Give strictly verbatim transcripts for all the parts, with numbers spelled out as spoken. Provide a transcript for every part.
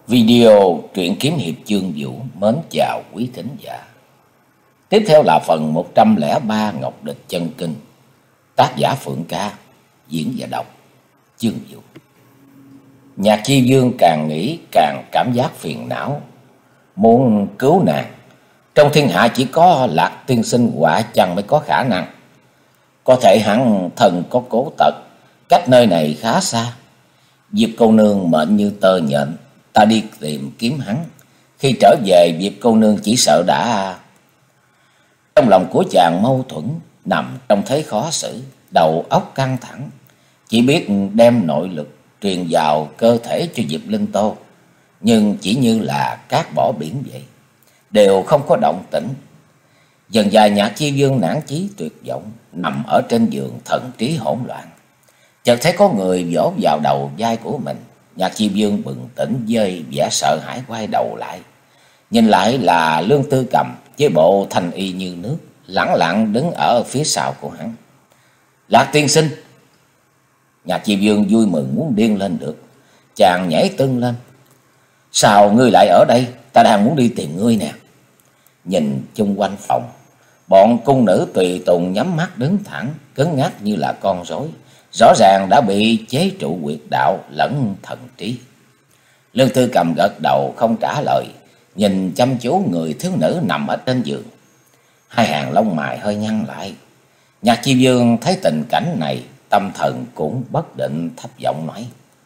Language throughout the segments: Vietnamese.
Video truyện kiếm hiệp chương vũ mến chào quý thính giả. Tiếp theo là phần một trăm lẻ ba Ngọc Địch Chân Kinh. Tác giả Phượng Ca, diễn và đọc chương vũ. Nhạc Chi Dương càng nghĩ càng cảm giác phiền não, muốn cứu nàng. Trong thiên hạ chỉ có Lạc tiên sinh quả chăng mới có khả năng. Có thể hắn thần có cố tật, cách nơi này khá xa. Diệp cô nương mệnh như tơ nhện, ta đi tìm kiếm hắn. Khi trở về, Diệp cô nương chỉ sợ đã... Trong lòng của chàng mâu thuẫn, nằm trong thế khó xử, đầu óc căng thẳng, chỉ biết đem nội lực truyền vào cơ thể cho Diệp Linh Tô, nhưng chỉ như là cát bỏ biển vậy, đều không có động tĩnh. Dần dài Nhạc Chi Dương nản chí tuyệt vọng, nằm ở trên giường thần trí hỗn loạn. Chợt thấy có người vỗ vào đầu vai của mình. Nhạc Chi Dương bừng tỉnh với vẻ sợ hãi quay đầu lại, nhìn lại là Lương Tư Cầm với bộ thanh y như nước, lẳng lặng đứng ở phía sau của hắn. Lạc tiên sinh! Nhạc Chi Dương vui mừng muốn điên lên được, chàng nhảy tưng lên. Sao ngươi lại ở đây? Ta đang muốn đi tìm ngươi nè. Nhìn chung quanh phòng, bọn cung nữ tùy tùng nhắm mắt đứng thẳng, cứng ngắc như là con rối, rõ ràng đã bị chế trụ huyệt đạo lẫn thần trí. Lương Tư Cầm gật đầu không trả lời, nhìn chăm chú người thiếu nữ nằm ở trên giường. Hai hàng lông mày hơi nhăn lại. Nhạc Chi Dương thấy tình cảnh này, tâm thần cũng bất định, thấp giọng nói: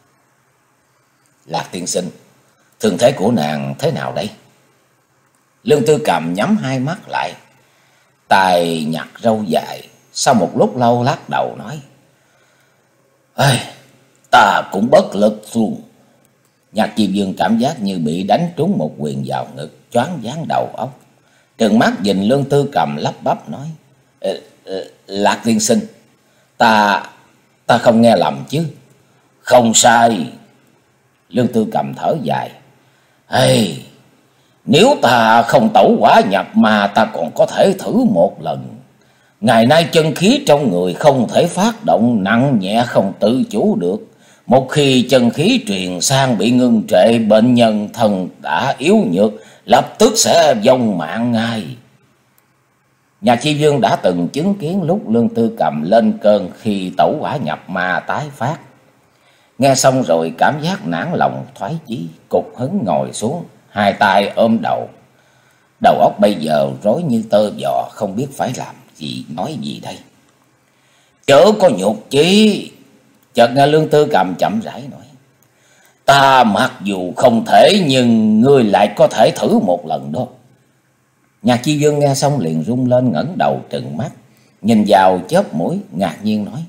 Lạc tiên sinh, thương thế của nàng thế nào đây? Lương Tư Cầm nhắm hai mắt lại, tài nhặt râu dài, sau một lúc lâu lắc đầu nói: Ê, ta cũng bất lực luôn. Nhạc Chi Dương cảm giác như bị đánh trúng một quyền vào ngực, choáng váng đầu óc. Trừng mắt nhìn Lương Tư Cầm lắp bắp nói: Lạc tiên sinh, ta ta không nghe lầm chứ? Không sai. Lương Tư Cầm thở dài: Ê, nếu ta không tẩu hỏa nhập mà ta còn có thể thử một lần. Ngày nay chân khí trong người không thể phát động, nặng nhẹ không tự chủ được. Một khi chân khí truyền sang bị ngưng trệ, bệnh nhân thân đã yếu nhược, lập tức sẽ vong mạng ngay. Nhạc Chi Dương đã từng chứng kiến lúc Lương Tư Cầm lên cơn khi tẩu hỏa nhập ma tái phát. Nghe xong rồi cảm giác nản lòng thoái chí, cục hứng ngồi xuống, hai tay ôm đầu. Đầu óc bây giờ rối như tơ vò, không biết phải làm gì, nói gì đây. Chớ có nhục chí. Chợt nghe Lương Tư Cầm chậm rãi nói: Ta mặc dù không thể, nhưng ngươi lại có thể thử một lần đó. Nhạc Chi Dương nghe xong liền rung lên, ngẩng đầu trừng mắt, nhìn vào chớp mũi, ngạc nhiên nói: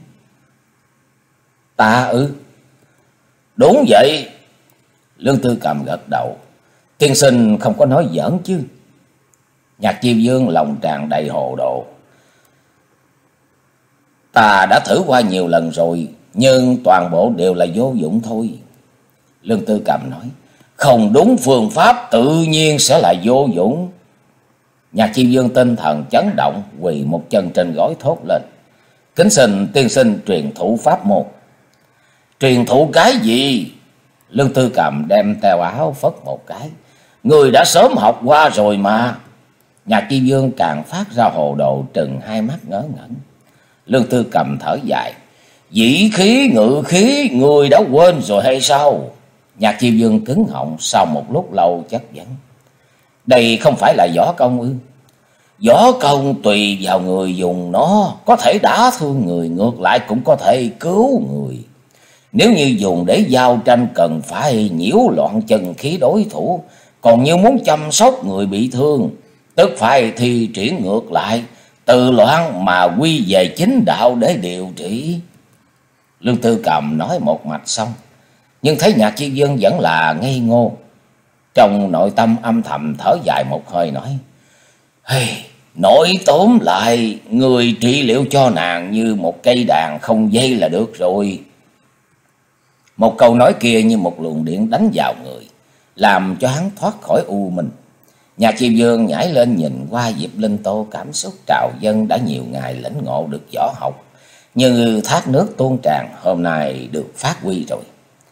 Ta ư? Đúng vậy. Lương Tư Cầm gật đầu: Tiên sinh không có nói giỡn chứ? Nhạc Chi Dương lòng tràn đầy hồ đồ: Ta đã thử qua nhiều lần rồi, nhưng toàn bộ đều là vô dụng thôi. Lương Tư Cầm nói: Không đúng phương pháp tự nhiên sẽ là vô dụng. Nhạc Chi Dương tinh thần chấn động, quỳ một chân trên gối thốt lên: Kính xin tiên sinh truyền thụ pháp môn. Truyền thụ cái gì? Lương Tư Cầm đem tèo áo phất một cái: Người đã sớm học qua rồi mà. Nhạc Chi Dương càng phát ra hồ đồ, trừng hai mắt ngớ ngẩn. Lương Tư Cầm thở dài: Dĩ khí ngự khí, người đã quên rồi hay sao? Nhạc Chi Dương cứng họng, sau một lúc lâu chất vấn: Đây không phải là võ công ư? Võ công tùy vào người dùng nó, có thể đả thương người, ngược lại cũng có thể cứu người. Nếu như dùng để giao tranh, cần phải nhiễu loạn chân khí đối thủ. Còn như muốn chăm sóc người bị thương, tức phải thi triển ngược lại, từ loạn mà quy về chính đạo để điều trị. Lương Tư Cầm nói một mạch xong, nhưng thấy Nhạc Chi Dương vẫn là ngây ngô. Trong nội tâm âm thầm thở dài một hơi nói: Hey, nói tóm lại, người trị liệu cho nàng như một cây đàn không dây là được rồi. Một câu nói kia như một luồng điện đánh vào người, làm cho hắn thoát khỏi u minh. Nhạc Chi Dương nhảy lên nhìn qua Diệp Linh Tô, cảm xúc trào dâng. Đã nhiều ngày lĩnh ngộ được võ học, như thác nước tuôn tràn, hôm nay được phát huy rồi.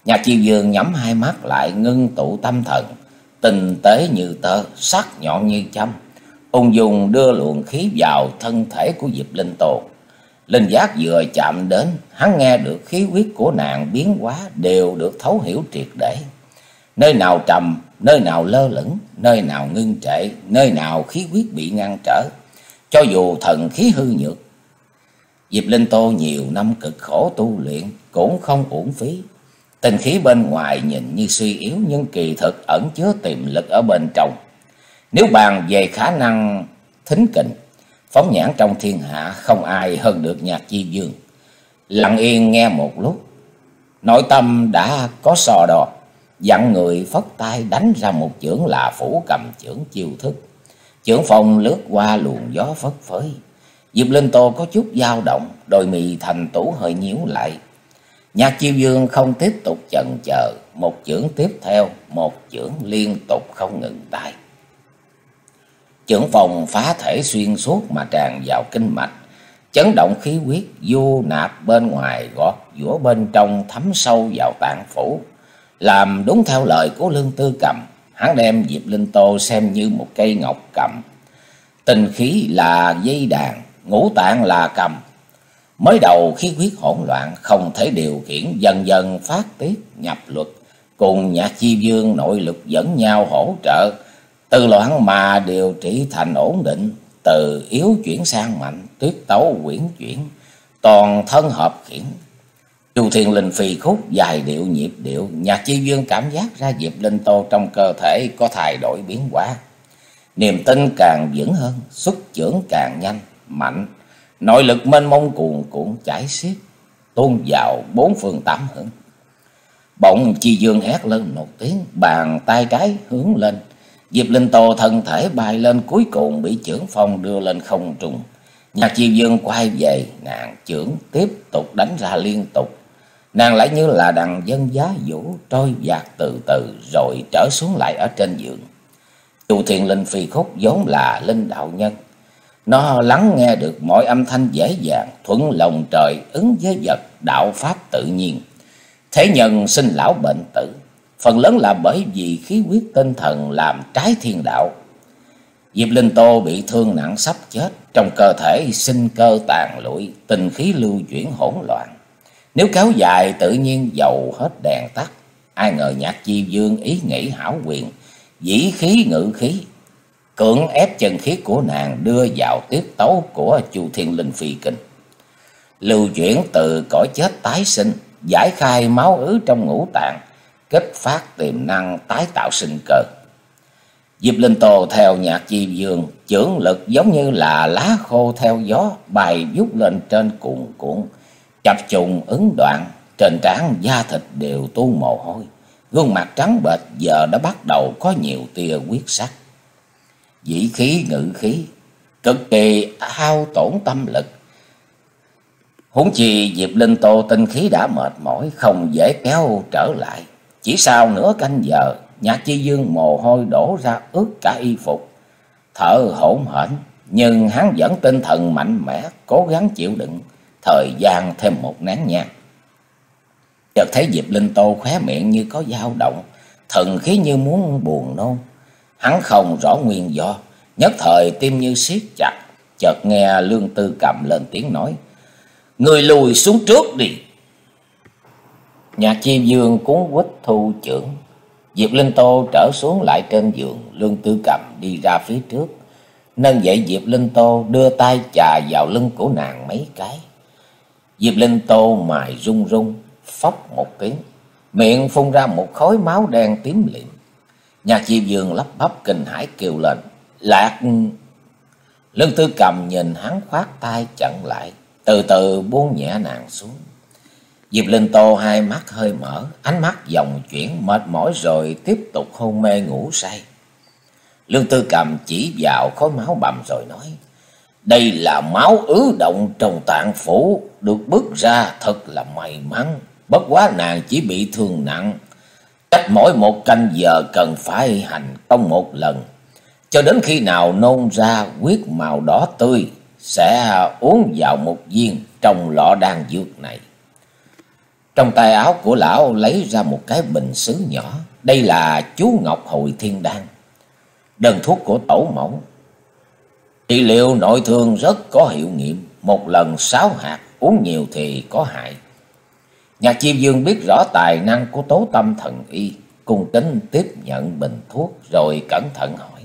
Nhạc Chi Dương nhắm hai mắt lại, ngưng tụ tâm thần, tinh tế như tơ, sắc nhọn như châm, ung dung đưa luồng khí vào thân thể của Diệp Linh Tô. Linh giác vừa chạm đến, hắn nghe được khí huyết của nàng biến hóa đều được thấu hiểu triệt để. Nơi nào trầm, nơi nào lơ lửng, nơi nào ngưng trệ, nơi nào khí huyết bị ngăn trở. Cho dù thần khí hư nhược, Diệp Linh Tô nhiều năm cực khổ tu luyện cũng không uổng phí. Tinh khí bên ngoài nhìn như suy yếu, nhưng kỳ thực ẩn chứa tiềm lực ở bên trong. Nếu bàn về khả năng thính kình, phóng nhãn trong thiên hạ không ai hơn được Nhạc Chi Dương. Lặng yên nghe một lúc, nội tâm đã có so đo, dặn người phất tay đánh ra một chưởng là phủ cầm chưởng chiêu thức. Chưởng phong lướt qua luồng gió phất phới. Diệp Linh Tô có chút dao động, đôi mì thành tú hơi nhíu lại. Nhạc Chi Dương không tiếp tục chần chờ, một chưởng tiếp theo, một chưởng liên tục không ngừng tay. Chưởng phong phá thể xuyên suốt mà tràn vào kinh mạch, chấn động khí huyết, du nạp bên ngoài gọt giũa bên trong, thấm sâu vào tạng phủ. Làm đúng theo lời của Lương Tư Cầm, hắn đem Diệp Linh Tô xem như một cây ngọc cầm. Tinh khí là dây đàn, ngũ tạng là cầm. Mới đầu khí huyết hỗn loạn, không thể điều khiển, dần dần phát tiết nhập luật, cùng Nhạc Chi Dương nội lực dẫn nhau hỗ trợ, từ loạn mà điều trị thành ổn định, từ yếu chuyển sang mạnh, tiết tấu quyển chuyển, toàn thân hợp khiển. Chu Thiên Linh phi khúc dài điệu nhịp điệu, Nhạc Chi Dương cảm giác ra Diệp Linh Tô trong cơ thể có thay đổi biến hóa. Niềm tin càng vững hơn, xuất chưởng càng nhanh, mạnh, nội lực mênh mông cuồn cuộn chảy xiết, tuôn vào bốn phương tám hướng. Bỗng Chi Dương hét lên một tiếng, bàn tay trái hướng lên. Diệp Linh Tô thân thể bay lên, cuối cùng bị chưởng phong đưa lên không trung. Nhạc Chi Dương quay về, nàng chưởng tiếp tục đánh ra liên tục. Nàng lại như là đằng dân giá vũ, trôi dạt từ từ rồi trở xuống lại ở trên giường. Chu Thiên Linh phi khúc vốn là linh đạo nhân, nó lắng nghe được mọi âm thanh dễ dàng, thuận lòng trời, ứng với vật, đạo pháp tự nhiên. Thế nhân sinh lão bệnh tử, phần lớn là bởi vì khí huyết tinh thần làm trái thiên đạo. Diệp Linh Tô bị thương nặng sắp chết, trong cơ thể sinh cơ tàn lụi, tinh khí lưu chuyển hỗn loạn. Nếu kéo dài tự nhiên dầu hết đèn tắt. Ai ngờ Nhạc Chi Dương ý nghĩ hảo quyền, dĩ khí ngự khí, cưỡng ép chân khí của nàng đưa vào tiếp tấu của Chu Thiên Linh phi kinh, lưu chuyển từ cõi chết tái sinh, giải khai máu ứ trong ngũ tạng, kích phát tiềm năng tái tạo sinh cơ. Diệp Linh Tô theo Nhạc Chi Dương, chưởng lực giống như là lá khô theo gió, bay vút lên trên cuồn cuộn, chập trùng ứng đoạn, trên trán da thịt đều tu mồ hôi, gương mặt trắng bệch giờ đã bắt đầu có nhiều tia huyết sắc. Dĩ khí ngự khí, cực kỳ hao tổn tâm lực. Huống chi Diệp Linh Tô tinh khí đã mệt mỏi, không dễ kéo trở lại. Chỉ sau nửa canh giờ, Nhạc Chi Dương mồ hôi đổ ra ướt cả y phục, thở hổn hển, nhưng hắn vẫn tinh thần mạnh mẽ, cố gắng chịu đựng thời gian thêm một nén nhang. Chợt thấy Diệp Linh Tô khóe miệng như có dao động, thần khí như muốn buồn nôn. Hắn không rõ nguyên do, nhất thời tim như siết chặt. Chợt nghe Lương Tư Cầm lên tiếng nói: "Người lùi xuống trước đi." Nhạc Chi Dương cuốn quýt thu chưởng. Diệp Linh Tô trở xuống lại trên giường. Lương Tư Cầm đi ra phía trước, nâng dậy Diệp Linh Tô, đưa tay chà vào lưng của nàng mấy cái. Diệp Linh Tô mài run run, phốc một tiếng, miệng phun ra một khối máu đen tím liệm. Nhạc Chi Dương lắp bắp kinh hãi kêu lên: "Lạc!" Lương Tư Cầm nhìn hắn khoát tay chặn lại, từ từ buông nhẹ nàng xuống. Diệp Linh Tô hai mắt hơi mở, ánh mắt vòng chuyển, mệt mỏi rồi tiếp tục hôn mê ngủ say. Lương Tư Cầm chỉ vào khối máu bầm rồi nói: "Đây là máu ứ động trong tạng phủ, được bứt ra thật là may mắn. Bất quá nàng chỉ bị thương nặng, cách mỗi một canh giờ cần phải hành công một lần, cho đến khi nào nôn ra huyết màu đỏ tươi, sẽ uống vào một viên trong lọ đan dược này." Trong tay áo của lão lấy ra một cái bình sứ nhỏ. Đây là chú Ngọc Hồi Thiên Đan, đơn thuốc của tổ mẫu. Trị liệu nội thương rất có hiệu nghiệm. Một lần sáu hạt, uống nhiều thì có hại. Nhạc Chiêu Dương biết rõ tài năng của Tố Tâm thần y, cung kính tiếp nhận bình thuốc rồi cẩn thận hỏi: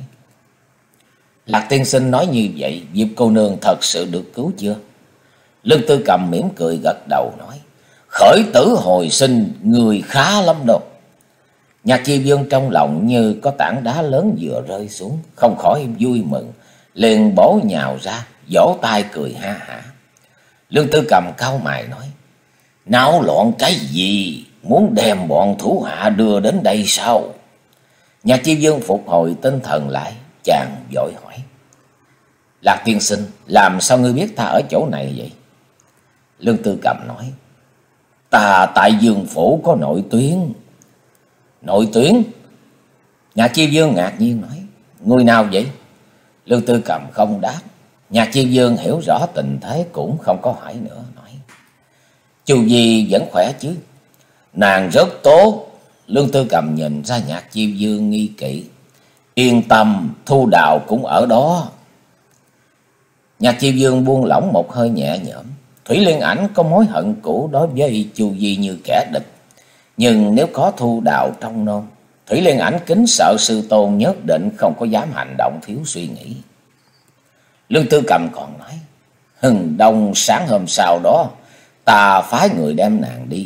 Lạc tiên sinh nói như vậy, Diệp cô nương thật sự được cứu chưa? Lương Tư Cầm mỉm cười gật đầu nói: Khởi tử hồi sinh, người khá lắm đâu. Nhạc Chiêu Dương trong lòng như có tảng đá lớn vừa rơi xuống, không khỏi vui mừng, liền bổ nhào ra, vỗ tay cười ha hả. Lương Tư Cầm cau mày nói: Náo loạn cái gì? Muốn đem bọn thủ hạ đưa đến đây sao? Nhạc Chiêu Dương phục hồi tinh thần lại, chàng vội hỏi: Lạc tiên sinh, làm sao ngươi biết ta ở chỗ này vậy? Lương Tư Cầm nói: Ta tại Dương phủ có nội tuyến. Nội tuyến? Nhạc Chiêu Dương ngạc nhiên nói: Người nào vậy? Lương Tư Cầm không đáp. Nhạc Chiêu Dương hiểu rõ tình thế cũng không có hỏi nữa, nói: Chu Di vẫn khỏe chứ? Nàng rất tốt. Lương Tư Cầm nhìn ra Nhạc Chiêu Dương nghi kỵ: Yên tâm, Thu Đào cũng ở đó. Nhạc Chiêu Dương buông lỏng một hơi nhẹ nhõm. Thủy Liên Ảnh có mối hận cũ đối với Chu Di như kẻ địch, nhưng nếu có Thu Đào trong nôm, Thủy Liên Ảnh kính sợ sư tôn nhất định không có dám hành động thiếu suy nghĩ. Lương Tư Cầm còn nói: Hừng đông sáng hôm sau đó, ta phái người đem nàng đi.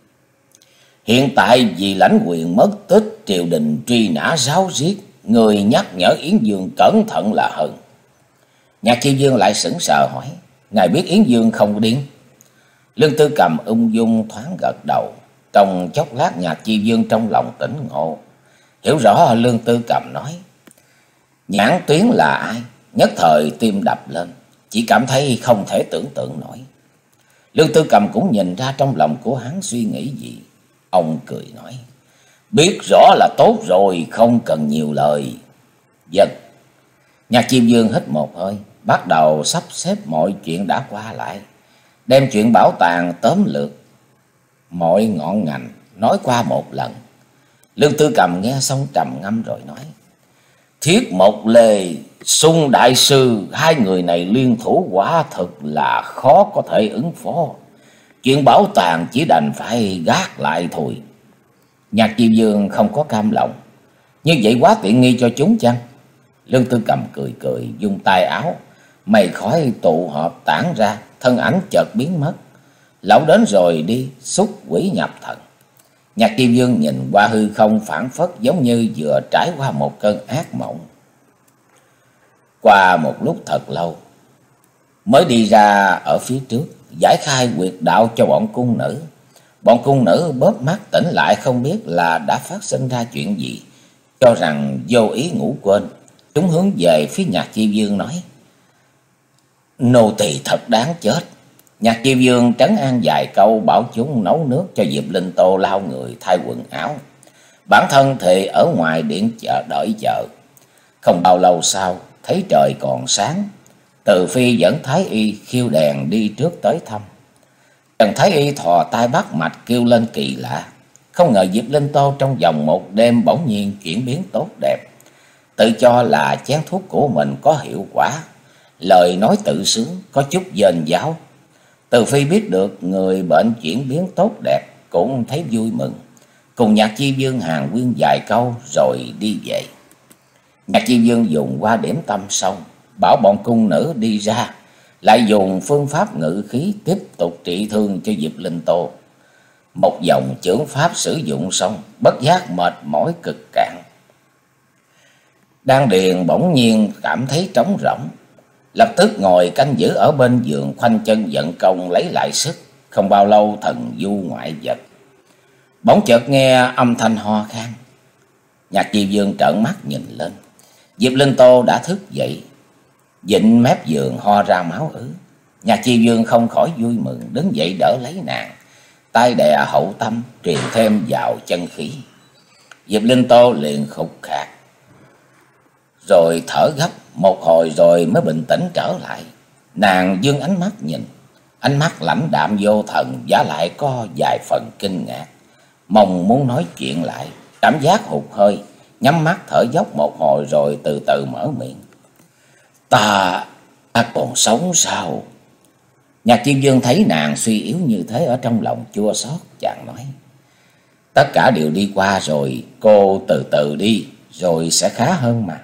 Hiện tại vì lãnh quyền mất tích, triều đình truy nã ráo riết, người nhắc nhở Yến Dương cẩn thận là hơn. Nhạc Chiêu Dương lại sững sờ hỏi: Ngài biết Yến Dương không điên? Lương Tư Cầm ung dung thoáng gật đầu. Trong chốc lát Nhạc Chiêu Dương trong lòng tỉnh ngộ, hiểu rõ Lương Tư Cầm nói. Nhãn Tuyến là ai? Nhất thời tim đập lên, chỉ cảm thấy không thể tưởng tượng nổi. Lương Tư Cầm cũng nhìn ra trong lòng của hắn suy nghĩ gì. Ông cười nói: Biết rõ là tốt rồi, không cần nhiều lời. Dân. Nhạc Chiêu Dương hít một hơi, bắt đầu sắp xếp mọi chuyện đã qua lại, đem chuyện bảo tàng tóm lược mọi ngọn ngành nói qua một lần. Lương Tư Cầm nghe xong trầm ngâm rồi nói: Thiết Mộc Lê, Sung đại sư, hai người này liên thủ quả thực là khó có thể ứng phó. Chuyện bảo tàng chỉ đành phải gác lại thôi. Nhạc Chiêu Dương không có cam lòng: Như vậy quá tiện nghi cho chúng chăng? Lương Tư Cầm cười cười, dùng tay áo, mây khói tụ họp tản ra, thân ảnh chợt biến mất. Lão đến rồi đi, xúc quỷ nhập thần. Nhạc Chiêu Dương nhìn qua hư không phảng phất giống như vừa trải qua một cơn ác mộng. Qua một lúc thật lâu, mới đi ra ở phía trước, giải khai quyệt đạo cho bọn cung nữ. Bọn cung nữ bóp mắt tỉnh lại, không biết là đã phát sinh ra chuyện gì, cho rằng vô ý ngủ quên. Chúng hướng về phía Nhạc Chiêu Dương nói: Nô tỳ thật đáng chết. Nhạc Chiêu Dương trấn an vài câu, bảo chúng nấu nước cho Diệp Linh Tô lau người thay quần áo. Bản thân thì ở ngoài điện chợ đợi chờ. Không bao lâu sau, thấy trời còn sáng, Từ Phi dẫn Thái Y khiêu đèn đi trước tới thăm. Trần Thái Y thò tay bắt mạch kêu lên kỳ lạ. Không ngờ Diệp Linh Tô trong vòng một đêm bỗng nhiên chuyển biến tốt đẹp, tự cho là chén thuốc của mình có hiệu quả, lời nói tự sướng, có chút dền giáo. Từ Phi biết được người bệnh chuyển biến tốt đẹp, cũng thấy vui mừng, cùng Nhạc Chiêu Dương hàn huyên vài câu rồi đi về. Nhạc Chiêu Dương dùng qua điểm tâm xong, bảo bọn cung nữ đi ra, lại dùng phương pháp ngự khí tiếp tục trị thương cho Diệp Linh Tô. Một dòng chưởng pháp sử dụng xong, bất giác mệt mỏi cực cạn. Đan điền bỗng nhiên cảm thấy trống rỗng, lập tức ngồi canh giữ ở bên giường, khoanh chân vận công lấy lại sức. Không bao lâu thần du ngoại vật, bỗng chợt nghe âm thanh ho khan. Nhạc Chiêu Dương trợn mắt nhìn lên, Diệp Linh Tô đã thức dậy, vịn mép giường ho ra máu ứ. Nhạc Chiêu Dương không khỏi vui mừng, đứng dậy đỡ lấy nàng, tay đè hậu tâm, truyền thêm vào chân khí. Diệp Linh Tô liền khục khạc, rồi thở gấp một hồi rồi mới bình tĩnh trở lại. Nàng dương ánh mắt nhìn, ánh mắt lãnh đạm vô thần, giả lại có vài phần kinh ngạc. Mong muốn nói chuyện lại, cảm giác hụt hơi, nhắm mắt thở dốc một hồi rồi từ từ mở miệng. Ta, ta còn sống sao? Nhạc Chiêu Dương thấy nàng suy yếu như thế, ở trong lòng chua xót, chàng nói. Tất cả đều đi qua rồi, cô từ từ đi, rồi sẽ khá hơn mà.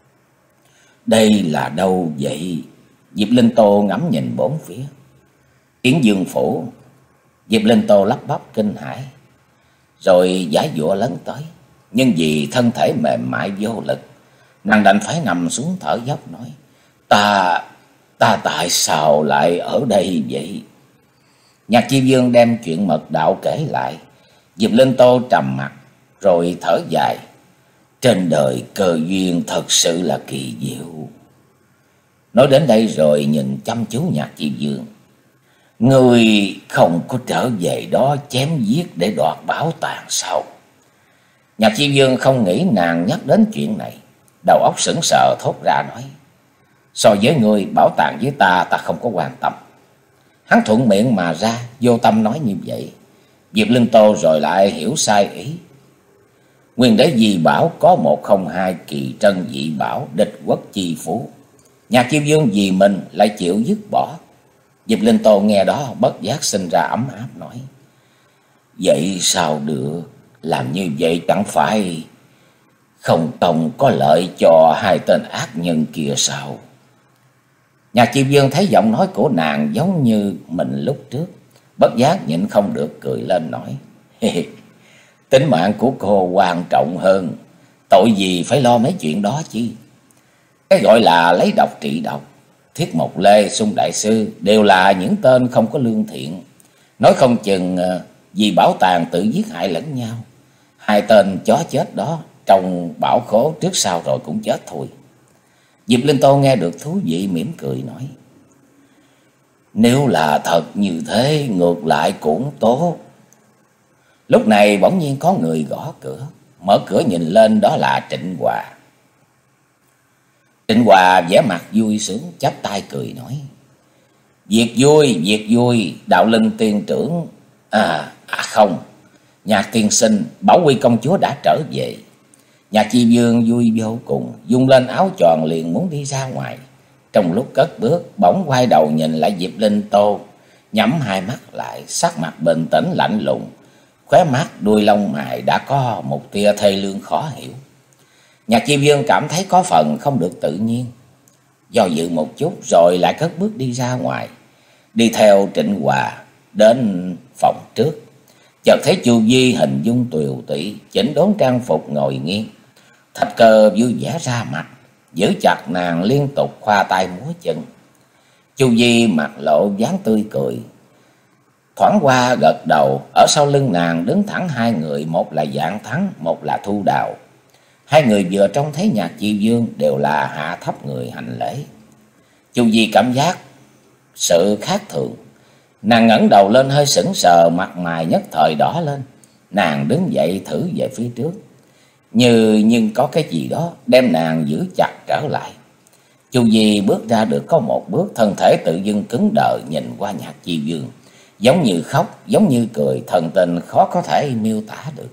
Đây là đâu vậy? Diệp Linh Tô ngắm nhìn bốn phía. Yến Dương phủ. Diệp Linh Tô lắp bắp kinh hãi, rồi giãy giụa lấn tới. Nhưng vì thân thể mềm mại vô lực, nàng đành phải nằm xuống thở dốc nói. Ta, ta tại sao lại ở đây vậy? Nhạc Chi Dương đem chuyện mật đạo kể lại. Diệp Linh Tô trầm mặc, rồi thở dài. Trên đời cơ duyên thật sự là kỳ diệu. Nói đến đây rồi nhìn chăm chú Nhạc Chi Dương. Ngươi không có trở về đó chém giết để đoạt bảo tàng sao? Nhạc Chi Dương không nghĩ nàng nhắc đến chuyện này, đầu óc sững sờ thốt ra nói. So với ngươi, bảo tàng với ta, ta không có quan tâm. Hắn thuận miệng mà ra, vô tâm nói như vậy. Diệp Linh Tô rồi lại hiểu sai ý. Nguyên đế Di bảo có một không hai kỳ trân dị bảo, địch quốc chi phú. Nhạc Chiêu Dương vì mình lại chịu dứt bỏ. Diệp Linh Tô nghe đó bất giác sinh ra ấm áp nói. Vậy sao được? Làm như vậy chẳng phải không tông có lợi cho hai tên ác nhân kia sao? Nhạc Chiêu Dương thấy giọng nói của nàng giống như mình lúc trước, bất giác nhịn không được cười lên nói. Tính mạng của cô quan trọng hơn, tội gì phải lo mấy chuyện đó chứ? Cái gọi là lấy độc trị độc, Thiết Mộc Lê, Sung Đại Sư đều là những tên không có lương thiện. Nói không chừng vì bảo tàng tự giết hại lẫn nhau. Hai tên chó chết đó trong bảo khố trước sau rồi cũng chết thôi. Diệp Linh Tô nghe được thú vị mỉm cười nói. Nếu là thật như thế ngược lại cũng tốt. Lúc này bỗng nhiên có người gõ cửa. Mở cửa nhìn lên đó là Trịnh Hòa. Trịnh Hòa vẻ mặt vui sướng, chắp tay cười nói. Việc vui, việc vui, Đạo Linh tiên trưởng. À, à không, Nhạc tiên sinh, Bảo Quy công chúa đã trở về. Nhạc Chi Dương vui vô cùng, dung lên áo choàng liền muốn đi ra ngoài. Trong lúc cất bước, bỗng quay đầu nhìn lại Diệp Linh Tô, nhắm hai mắt lại, sắc mặt bình tĩnh lạnh lùng, khóe mắt đuôi lông mày đã có một tia thê lương khó hiểu. Nhạc Chi Dương cảm thấy có phần không được tự nhiên, do dự một chút rồi lại cất bước đi ra ngoài, đi theo Trịnh Hòa đến phòng trước. Chợt thấy Chu Di hình dung tiều tụy, chỉnh đốn trang phục ngồi nghiêng, Thạch Cơ vui vẻ ra mặt, giữ chặt nàng liên tục khoa tay múa chân. Chu Di mặt lộ dáng tươi cười, thoáng qua gật đầu. Ở sau lưng nàng đứng thẳng hai người, một là Vạn Thắng, một là Thu Đào. Hai người vừa trông thấy Nhạc Chi Dương đều là hạ thấp người hành lễ. Chu Di cảm giác sự khác thường, nàng ngẩng đầu lên hơi sững sờ, mặt mày nhất thời đỏ lên. Nàng đứng dậy thử về phía trước, như nhưng có cái gì đó đem nàng giữ chặt trở lại. Chu Di bước ra được có một bước, thân thể tự dưng cứng đờ nhìn qua Nhạc Chi Dương, giống như khóc, giống như cười, thần tình khó có thể miêu tả được.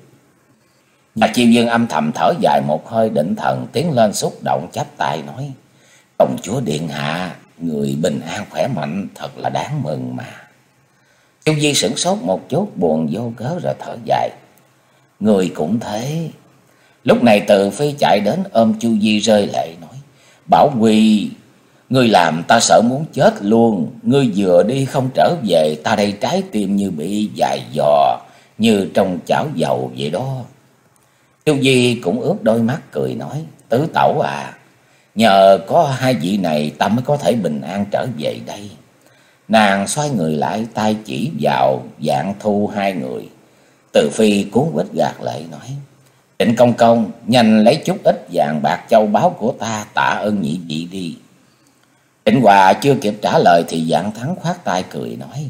Nhạc Chi Dương âm thầm thở dài một hơi, định thần tiến lên xúc động chắp tay nói. Công chúa điện hạ, người bình an khỏe mạnh thật là đáng mừng mà. Chu Di sửng sốt một chút, buồn vô cớ rồi thở dài. Người cũng thế. Lúc này Từ Phi chạy đến ôm Chu Di rơi lệ nói. Bảo Quy, ngươi làm ta sợ muốn chết luôn. Ngươi vừa đi không trở về, ta đây trái tim như bị dài dò, như trong chảo dầu vậy đó. Chu Di cũng ướt đôi mắt cười nói. Tứ tẩu à, nhờ có hai vị này ta mới có thể bình an trở về đây. Nàng xoay người lại, tay chỉ vào Vạn Thu hai người. Từ Phi cuốn quýt gạt lệ nói. Trịnh công công, nhanh lấy chút ít vàng bạc châu báu của ta tạ ơn nhị vị đi. Trịnh Hòa chưa kịp trả lời thì Vạn Thắng khoát tay cười nói.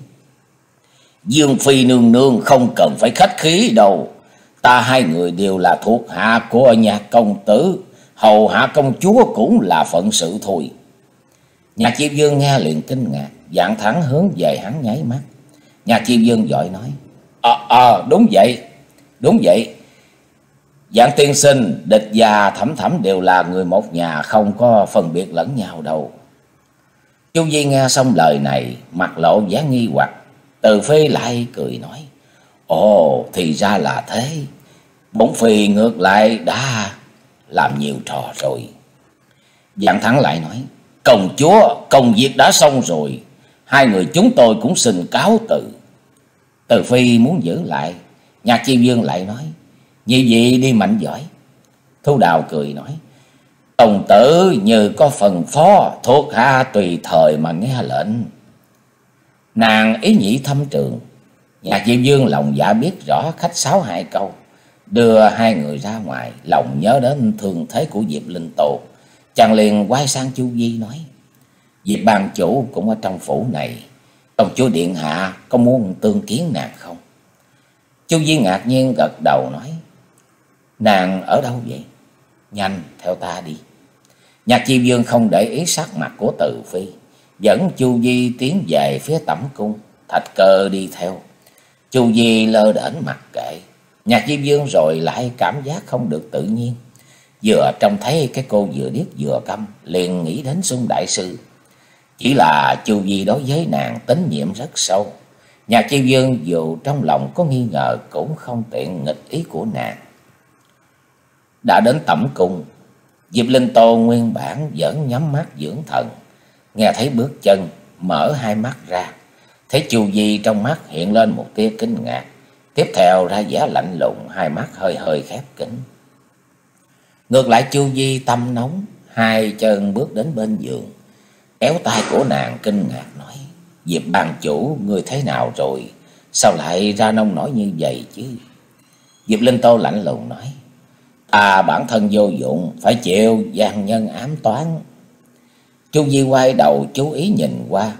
Dương Phi nương nương không cần phải khách khí đâu. Ta hai người đều là thuộc hạ của Nhạc công tử, hầu hạ công chúa cũng là phận sự thôi. Nhạc Chi Dương nghe liền kinh ngạc, Dạng Thắng hướng về hắn nháy mắt. Nhạc Chi Dương vội nói: Ờ, ờ, đúng vậy, đúng vậy. Dạng tiên sinh, địch và Thẩm Thẩm đều là người một nhà, không có phân biệt lẫn nhau đâu. Chu Vi nghe xong lời này, mặt lộ vẻ nghi hoặc. Từ Phi lại cười nói: Ồ, thì ra là thế. Bổn Phi ngược lại đã làm nhiều trò rồi. Dạng Thắng lại nói: Công chúa, công việc đã xong rồi, hai người chúng tôi cũng xin cáo từ. Từ Phi muốn giữ lại, Nhạc Chi Dương lại nói: Nhị vị đi mạnh giỏi. Thu Đào cười nói: Công tử như có phần phó, thuộc hạ tùy thời mà nghe lệnh. Nàng ý nhị thâm trường. Nhạc Chi Dương lòng dạ biết rõ, khách sáo hai câu, đưa hai người ra ngoài. Lòng nhớ đến thương thế của Diệp Linh Tô, chàng liền quay sang Chu Vi nói: Diệp ban chủ cũng ở trong phủ này, công chúa điện hạ có muốn tương kiến nàng không? Chu Vi ngạc nhiên gật đầu nói: Nàng ở đâu vậy? Nhanh theo ta đi. Nhạc Chi Dương không để ý sắc mặt của Từ Phi, dẫn Chu Vi tiến về phía tẩm cung. Thạch Cơ đi theo. Chu Vi lơ đễnh mặc kệ. Nhạc Chi Dương rồi lại cảm giác không được tự nhiên. Vừa trông thấy cái cô vừa điếc vừa câm, liền nghĩ đến Xuân đại sư. Chỉ là Chu Vi đối với nàng tín nhiệm rất sâu. Nhạc Chi Dương dù trong lòng có nghi ngờ, cũng không tiện nghịch ý của nàng. Đã đến tẩm cung, Diệp Linh Tô nguyên bản vẫn nhắm mắt dưỡng thần, nghe thấy bước chân, mở hai mắt ra. Thấy Chu Vi, trong mắt hiện lên một tia kinh ngạc, tiếp theo ra vẻ lạnh lùng, hai mắt hơi hơi khép kín. Ngược lại Chu Vi tâm nóng, hai chân bước đến bên giường, kéo tay của nàng kinh ngạc nói: Diệp ban chủ, ngươi thế nào rồi? Sao lại ra nông nổi như vậy chứ? Diệp Linh Tô lạnh lùng nói: Ta bản thân vô dụng, phải chịu gian nhân ám toán. Chu Vi quay đầu chú ý nhìn qua,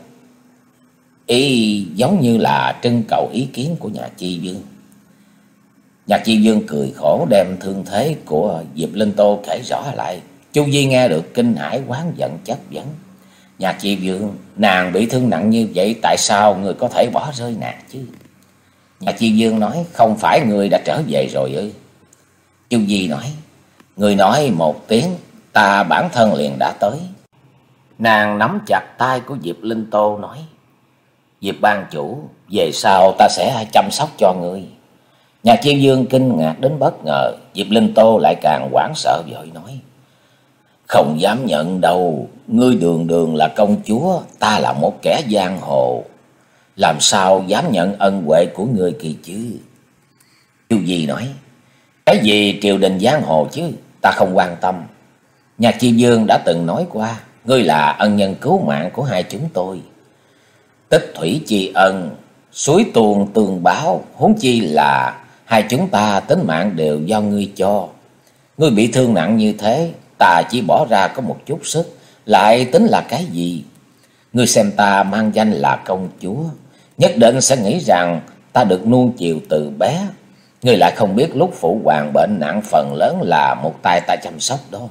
ý giống như là trưng cầu ý kiến của Nhạc Chi Dương. Nhạc Chi Dương cười khổ, đem thương thế của Diệp Linh Tô kể rõ lại. Chu Vi nghe được kinh hãi oán giận chất vấn: Nhạc Chi Dương, nàng bị thương nặng như vậy, tại sao người có thể bỏ rơi nàng chứ? Nhạc Chi Dương nói: Không phải người đã trở về rồi ư? Chu Vi nói: Người nói một tiếng, ta bản thân liền đã tới. Nàng nắm chặt tay của Diệp Linh Tô nói: Diệp ban chủ, về sau ta sẽ chăm sóc cho ngươi. Nhạc Chi Dương kinh ngạc đến bất ngờ. Diệp Linh Tô lại càng hoảng sợ vội nói: Không dám nhận đâu, ngươi đường đường là công chúa, ta là một kẻ giang hồ, làm sao dám nhận ân huệ của ngươi kỳ chứ? Chu Vi nói: Cái gì triều đình giang hồ chứ, ta không quan tâm. Nhạc Chi Dương đã từng nói qua, ngươi là ân nhân cứu mạng của hai chúng tôi, tích thủy tri ân, suối tuôn tương báo, huống chi là hai chúng ta tính mạng đều do ngươi cho. Ngươi bị thương nặng như thế, ta chỉ bỏ ra có một chút sức, lại tính là cái gì? Ngươi xem ta mang danh là công chúa, nhất định sẽ nghĩ rằng ta được nuông chiều từ bé. Ngươi lại không biết lúc phụ hoàng bệnh nặng, phần lớn là một tay ta chăm sóc đó.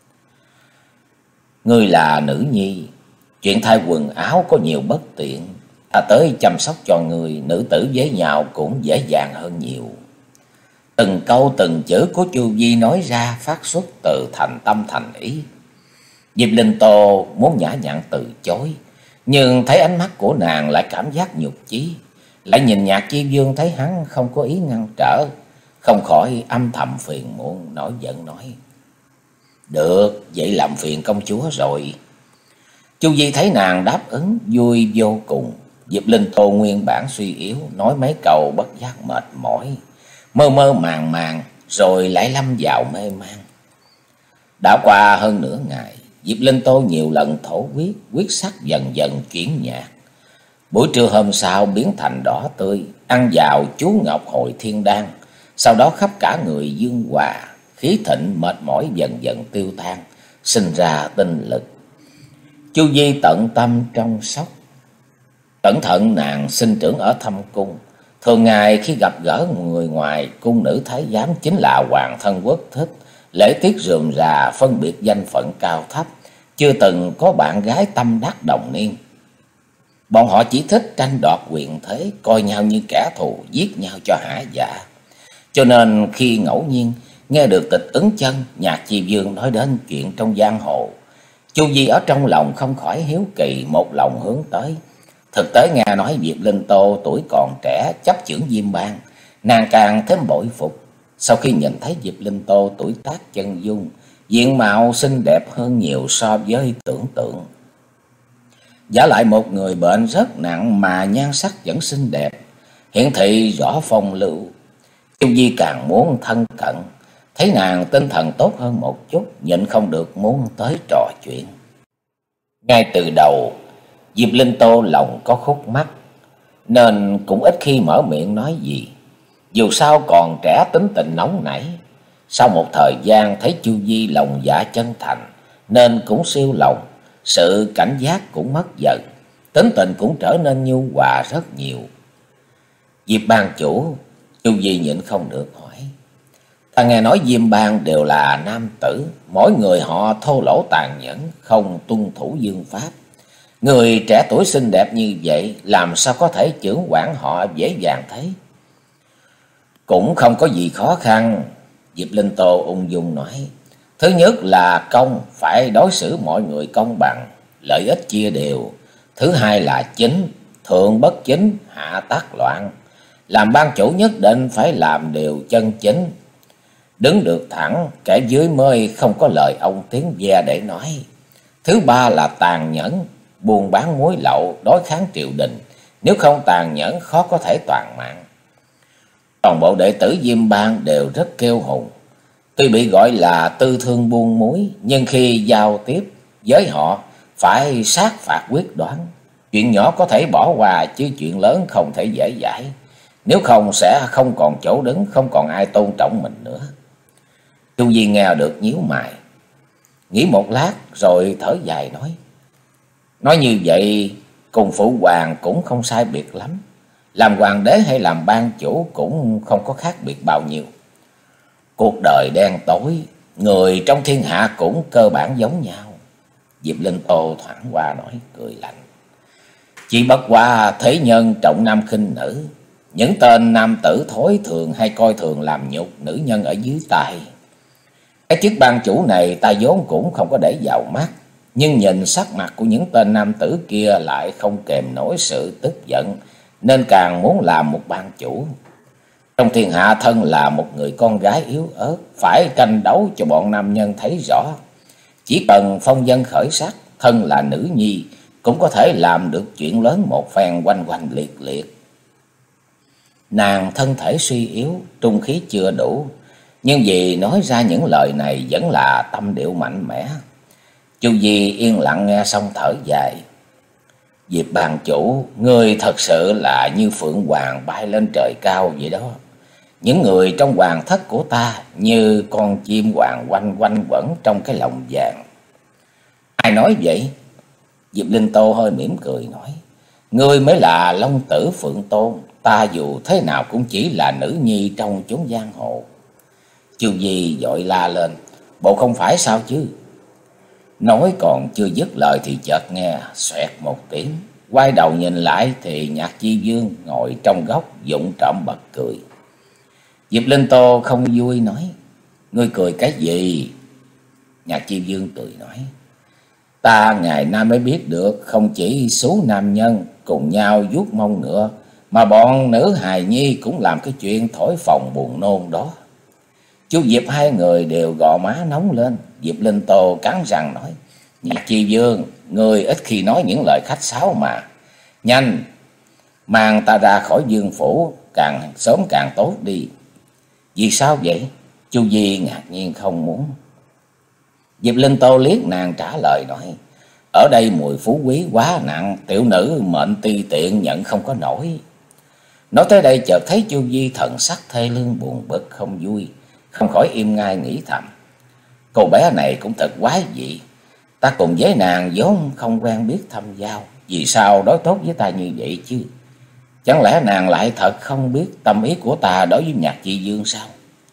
Ngươi là nữ nhi, chuyện thay quần áo có nhiều bất tiện, ta tới chăm sóc cho người, nữ tử với nhau cũng dễ dàng hơn nhiều. Từng câu từng chữ của Chu Vi nói ra phát xuất từ thành tâm thành ý. Diệp Linh Tô muốn nhã nhặn từ chối, nhưng thấy ánh mắt của nàng lại cảm giác nhục chí. Lại nhìn Nhạc Chi Dương thấy hắn không có ý ngăn trở, không khỏi âm thầm phiền muộn, nổi giận nói: Được, vậy làm phiền công chúa rồi. Chu Vi thấy nàng đáp ứng vui vô cùng. Diệp Linh Tô nguyên bản suy yếu, nói mấy câu bất giác mệt mỏi, mơ mơ màng màng, rồi lại lâm vào mê man. Đã qua hơn nửa ngày, Diệp Linh Tô nhiều lần thổ huyết, huyết sắc dần dần chuyển nhạt. Buổi trưa hôm sau biến thành đỏ tươi, ăn vào chú ngọc hội thiên đan, sau đó khắp cả người dương hòa, khí thịnh mệt mỏi dần dần tiêu tan, sinh ra tinh lực. Chu Vi tận tâm trong sóc, cẩn thận nàng sinh trưởng ở thâm cung. Thường ngày khi gặp gỡ người ngoài, cung nữ thái giám chính là hoàng thân quốc thích, lễ tiết rườm rà, phân biệt danh phận cao thấp, chưa từng có bạn gái tâm đắc đồng niên. Bọn họ chỉ thích tranh đoạt quyền thế, coi nhau như kẻ thù, giết nhau cho hả dạ. Cho nên khi ngẫu nhiên nghe được Tịch Ứng Chân, Nhạc Chi Vương nói đến chuyện trong giang hồ, Chu Di ở trong lòng không khỏi hiếu kỳ, một lòng hướng tới. Thực tế nghe nói Diệp Linh Tô tuổi còn trẻ chấp chưởng Diêm Bang, nàng càng thêm bội phục. Sau khi nhìn thấy Diệp Linh Tô tuổi tác chân dung, diện mạo xinh đẹp hơn nhiều so với tưởng tượng. Giả lại một người bệnh rất nặng mà nhan sắc vẫn xinh đẹp, hiển thị rõ phong lưu. Chu Di càng muốn thân cận, thấy nàng tinh thần tốt hơn một chút, nhịn không được muốn tới trò chuyện. Ngay từ đầu, Diệp Linh Tô lòng có khúc mắc, nên cũng ít khi mở miệng nói gì. Dù sao còn trẻ, tính tình nóng nảy. Sau một thời gian thấy Chu Di lòng dạ chân thành, nên cũng siêu lòng, sự cảnh giác cũng mất dần, tính tình cũng trở nên nhu hòa rất nhiều. Diệp Bang chủ, Chu Di nhịn không được hỏi. Ta nghe nói Diêm Bang đều là nam tử, mỗi người họ thô lỗ tàn nhẫn, không tuân thủ dương pháp. Người trẻ tuổi xinh đẹp như vậy, làm sao có thể chưởng quản họ dễ dàng thế? Cũng không có gì khó khăn, Diệp Linh Tô ung dung nói. Thứ nhất là công, phải đối xử mọi người công bằng, lợi ích chia đều. Thứ hai là chính, thượng bất chính, hạ tác loạn. Làm ban chủ nhất định phải làm điều chân chính, đứng được thẳng, kẻ dưới mới không có lời ông tiếng ve để nói. Thứ ba là tàn nhẫn, buôn bán muối lậu, đối kháng triều đình. Nếu không tàn nhẫn khó có thể toàn mạng. Toàn bộ đệ tử Diêm Bang đều rất kiêu hùng. Tuy bị gọi là tư thương buôn muối, nhưng khi giao tiếp với họ phải sát phạt quyết đoán. Chuyện nhỏ có thể bỏ qua, chứ chuyện lớn không thể dễ dãi. Nếu không sẽ không còn chỗ đứng, không còn ai tôn trọng mình nữa. Chu Di nghe được nhíu mày, nghĩ một lát rồi thở dài nói. Nói như vậy cùng phụ hoàng cũng không sai biệt lắm. Làm hoàng đế hay làm ban chủ cũng không có khác biệt bao nhiêu. Cuộc đời đen tối, người trong thiên hạ cũng cơ bản giống nhau. Diệp Linh Tô thoảng qua nói cười lạnh. Chỉ bất qua thế nhân trọng nam khinh nữ. Những tên nam tử thối thường hay coi thường làm nhục nữ nhân ở dưới tay. Cái chức ban chủ này ta vốn cũng không có để vào mắt, nhưng nhìn sắc mặt của những tên nam tử kia lại không kềm nổi sự tức giận, nên càng muốn làm một ban chủ. Trong thiên hạ thân là một người con gái yếu ớt, phải tranh đấu cho bọn nam nhân thấy rõ. Chỉ cần phong vân khởi sắc, thân là nữ nhi, cũng có thể làm được chuyện lớn một phen oanh oanh liệt liệt. Nàng thân thể suy yếu, trung khí chưa đủ, nhưng vì nói ra những lời này vẫn là tâm điệu mạnh mẽ. Chu Di yên lặng nghe xong thở dài. Diệp ban chủ, ngươi thật sự là như phượng hoàng bay lên trời cao vậy đó. Những người trong hoàng thất của ta như con chim hoàng quanh quanh quẩn trong cái lồng vàng. Ai nói vậy? Diệp Linh Tô hơi mỉm cười nói. Ngươi mới là Long Tử Phượng Tôn, ta dù thế nào cũng chỉ là nữ nhi trong chốn giang hồ. Chu Di vội la lên. Bộ không phải sao chứ? Nói còn chưa dứt lời thì chợt nghe xoẹt một tiếng. Quay đầu nhìn lại thì Nhạc Chi Vương ngồi trong góc vụng trộm bật cười. Diệp Linh Tô không vui nói. Ngươi cười cái gì? Nhạc Chi Vương cười nói. Ta ngày nay mới biết được, không chỉ số nam nhân cùng nhau vuốt mông ngựa, mà bọn nữ hài nhi cũng làm cái chuyện thổi phồng buồn nôn đó. Chu Diệp hai người đều gò má nóng lên. Diệp Linh Tô cắn răng nói. Nhạc Chi Vương, ngươi ít khi nói những lời khách sáo mà. Nhanh, mang ta ra khỏi dương phủ, càng sớm càng tốt đi. Vì sao vậy? Chu Di ngạc nhiên không muốn. Diệp Linh Tô liếc nàng trả lời nói. Ở đây mùi phú quý quá nặng, tiểu nữ mệnh ti tiện nhận không có nổi. Nói tới đây chợt thấy Chu Di thần sắc thê lương buồn bực không vui, không khỏi im ngay nghĩ thầm. Cô bé này cũng thật quái dị. Ta cùng với nàng vốn không quen biết thâm giao, vì sao đối tốt với ta như vậy chứ? Chẳng lẽ nàng lại thật không biết tâm ý của ta đối với Nhạc Chi Vương sao?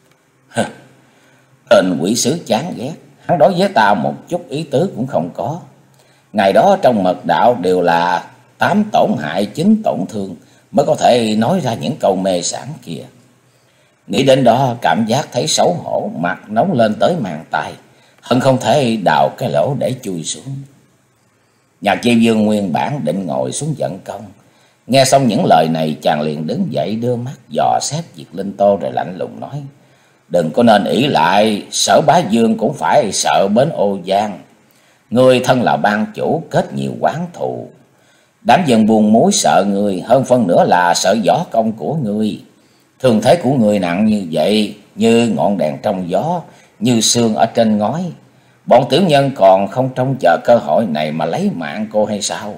Tên quỷ sứ chán ghét, hắn đối với ta một chút ý tứ cũng không có. Ngày đó trong mật đạo đều là tám tổn hại chín tổn thương mới có thể nói ra những câu mê sảng kia. Nghĩ đến đó cảm giác thấy xấu hổ, mặt nóng lên tới mang tai, hận không thể đào cái lỗ để chui xuống. Nhạc Chi Dương nguyên bản định ngồi xuống giận công, nghe xong những lời này chàng liền đứng dậy đưa mắt dò xét Diệp Linh Tô rồi lạnh lùng nói: đừng có nên ỷ lại, Sở Bá Dương cũng phải sợ bến Ô Giang. Ngươi thân là ban chủ, kết nhiều oán thù, đám dân buôn muối sợ ngươi, hơn phân nữa là sợ võ công của ngươi. Thương thế của ngươi nặng như vậy, như ngọn đèn trong gió, như sương ở trên ngói. Bọn tiểu nhân còn không trông chờ cơ hội này mà lấy mạng cô hay sao?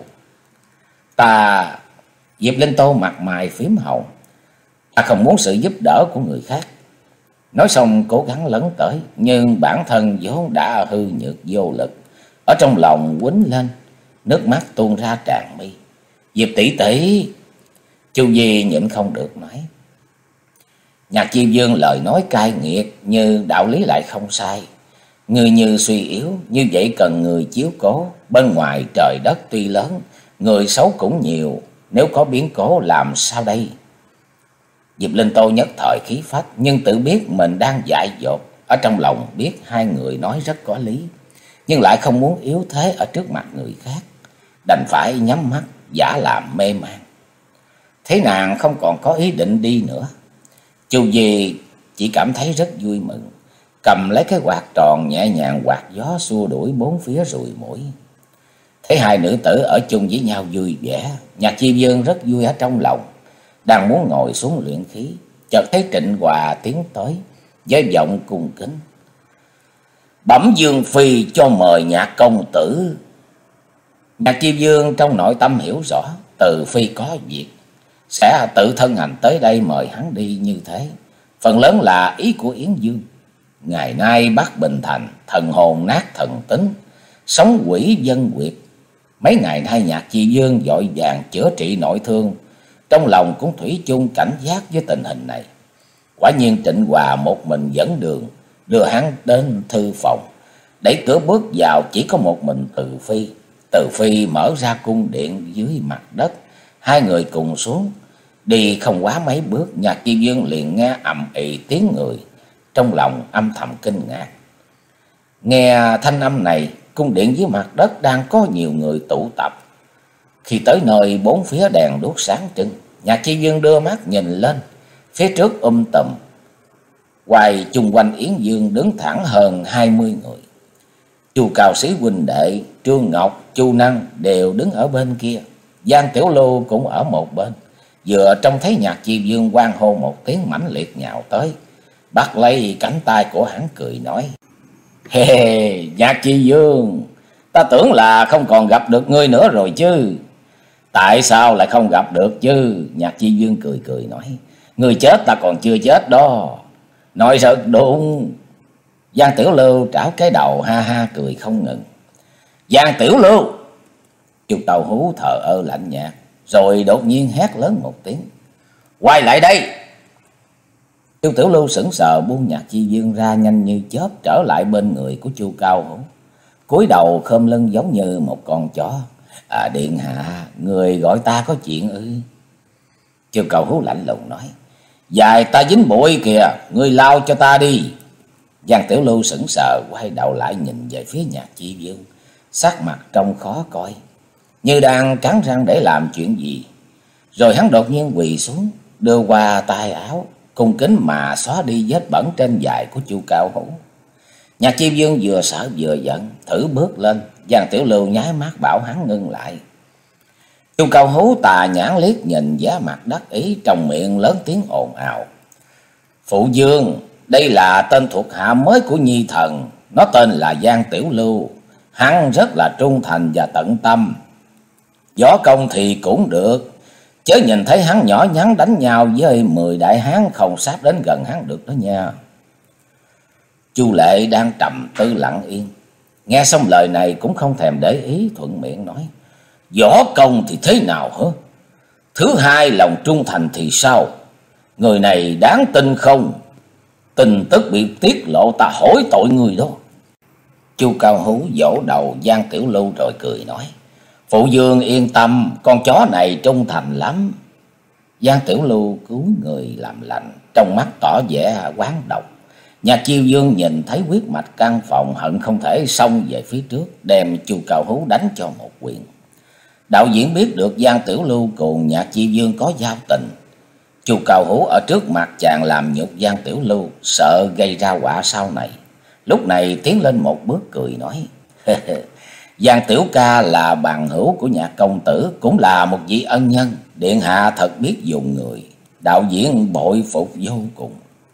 Ta... Diệp Linh Tô mặt mày phím hồng. Ta không muốn sự giúp đỡ của người khác. Nói xong cố gắng lấn tới, nhưng bản thân vốn đã hư nhược vô lực, ở trong lòng quýnh lên, nước mắt tuôn ra tràn mi. Diệp tỷ tỷ. Chu Di nhịn không được nói. Nhạc Chi Dương lời nói cay nghiệt, như đạo lý lại không sai. Người như suy yếu, như vậy cần người chiếu cố. Bên ngoài trời đất tuy lớn, người xấu cũng nhiều, nếu có biến cố làm sao đây? Diệp Linh Tô nhất thời khí phách, nhưng tự biết mình đang dại dột. Ở trong lòng biết hai người nói rất có lý, nhưng lại không muốn yếu thế ở trước mặt người khác, đành phải nhắm mắt giả làm mê man. Thế nàng không còn có ý định đi nữa. Chu Di chỉ cảm thấy rất vui mừng, cầm lấy cái quạt tròn nhẹ nhàng quạt gió xua đuổi bốn phía ruồi muỗi. Thấy hai nữ tử ở chung với nhau vui vẻ, Nhạc Chi Dương rất vui ở trong lòng, đang muốn ngồi xuống luyện khí, chợt thấy Trịnh Hòa tiến tới với giọng cung kính: bẩm Dương phi cho mời Nhạc công tử. Nhạc Chi Dương trong nội tâm hiểu rõ Từ phi có việc, sẽ tự thân hành tới đây mời hắn đi như thế. Phần lớn là ý của Yến Dương. Ngày nay Bắc Bình Thành thần hồn nát thần tính, sống quỷ dân quyệt. Mấy ngày nay Nhạc Chi Dương vội vàng chữa trị nội thương, trong lòng cũng thủy chung cảnh giác với tình hình này. Quả nhiên Trịnh Hòa một mình dẫn đường, đưa hắn đến thư phòng. Đẩy cửa bước vào chỉ có một mình Từ phi. Từ phi mở ra cung điện dưới mặt đất, hai người cùng xuống. Đi không quá mấy bước, Nhạc Chi Dương liền nghe ầm ĩ tiếng người, trong lòng âm thầm kinh ngạc. Nghe thanh âm này, cung điện dưới mặt đất đang có nhiều người tụ tập. Khi tới nơi bốn phía đèn đuốc sáng trưng, Nhạc Chi Dương đưa mắt nhìn lên, phía trước um tùm, quay chung quanh Yến Dương đứng thẳng hơn hai mươi người. Chu Cao Sĩ huynh đệ, Trương Ngọc, Chu Năng đều đứng ở bên kia. Giang Tiểu Lưu cũng ở một bên, vừa trông thấy Nhạc Chi Dương hoan hô một tiếng mãnh liệt nhào tới, bắt lấy cánh tay của hắn cười nói: Hê hê, Nhạc Chi Dương, ta tưởng là không còn gặp được ngươi nữa rồi chứ. Tại sao lại không gặp được chứ? Nhạc Chi Dương cười cười nói: ngươi chết ta còn chưa chết đó. Nói rất đúng. Giang Tiểu Lưu trảo cái đầu ha ha cười không ngừng. Giang Tiểu Lưu! Chu Tàu Hú thờ ơ lạnh nhạt, rồi đột nhiên hét lớn một tiếng: quay lại đây! Chu Tiểu Lưu sững sờ buông Nhạc Chi Dương ra, nhanh như chớp trở lại bên người của Chu Cao Hữu, cúi đầu khom lưng giống như một con chó. À, điện hạ, người gọi ta có chuyện ư? Chu Cao Hữu lạnh lùng nói: dài ta dính bụi kìa, ngươi lau cho ta đi. Giang Tiểu Lưu sững sờ quay đầu lại nhìn về phía Nhạc Chi Dương, sắc mặt trông khó coi, như đang cắn răng để làm chuyện gì. Rồi hắn đột nhiên quỳ xuống, đưa qua tay áo, cung kính mà xóa đi vết bẩn trên vai của Chu Cao Hữu. Nhạc Chi Dương vừa sợ vừa giận, thử bước lên. Giang Tiểu Lưu nháy mắt bảo hắn ngưng lại. Chu Cao Hữu tà nhãn liếc nhìn giá mặt đắc ý, trong miệng lớn tiếng ồn ào: Phụ Dương, đây là tên thuộc hạ mới của Nhi thần, nó tên là Giang Tiểu Lưu. Hắn rất là trung thành và tận tâm, võ công thì cũng được, chớ nhìn thấy hắn nhỏ nhắn đánh nhau với mười đại hán không sáp đến gần hắn được đó nha. Chu Lệ đang trầm tư lặng yên, nghe xong lời này cũng không thèm để ý, thuận miệng nói: võ công thì thế nào hả? Thứ hai, lòng trung thành thì sao? Người này đáng tin không? Tin tức bị tiết lộ ta hỏi tội người đó. Chu Cao Hữu vỗ đầu Giang Tiểu Lưu rồi cười nói: Phụ vương yên tâm, con chó này trung thành lắm. Giang Tiểu Lưu cúi người làm lành, trong mắt tỏ vẻ oán độc. Nhạc Chiêu Dương nhìn thấy huyết mạch căn phòng, hận không thể xông về phía trước, đem Chu Cao Hú đánh cho một quyền. Đạo diễn biết được Giang Tiểu Lưu cùng Nhạc Chiêu Dương có giao tình. Chu Cao Hú ở trước mặt chàng làm nhục Giang Tiểu Lưu, sợ gây ra họa sau này. Lúc này tiến lên một bước cười nói: Giang Tiểu ca là bằng hữu của Nhạc công tử, cũng là một vị ân nhân, điện hạ thật biết dùng người, đạo diễn bội phục vô cùng.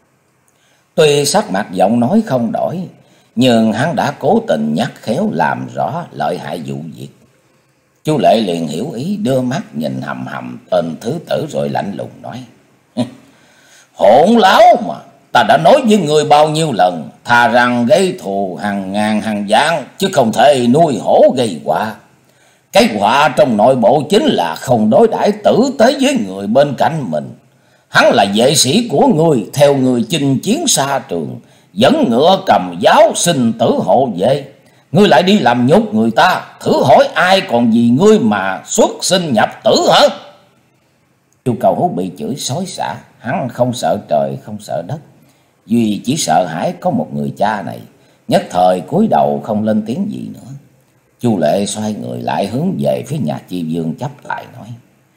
Tuy sắc mặt giọng nói không đổi, nhưng hắn đã cố tình nhắc khéo làm rõ lợi hại vụ việc. Chu Lệ liền hiểu ý, đưa mắt nhìn hầm hầm tên thứ tử rồi lạnh lùng nói: Hỗn láo mà, ta đã nói với người bao nhiêu lần, thà rằng gây thù hàng ngàn hàng vạn, chứ không thể nuôi hổ gây họa. Cái họa trong nội bộ chính là không đối đãi tử tế với người bên cạnh mình. Hắn là vệ sĩ của ngươi, theo người chinh chiến xa trường, dẫn ngựa cầm giáo, sinh tử hộ vệ. Ngươi lại đi làm nhục người ta, thử hỏi ai còn vì ngươi mà xuất sinh nhập tử hả? Chu Cầu Hú bị chửi xối xả, hắn không sợ trời không sợ đất, duy chỉ sợ hãi có một người cha này, nhất thời cúi đầu không lên tiếng gì nữa. Chu Lệ xoay người lại hướng về phía Nhạc Chi Dương chắp tay nói: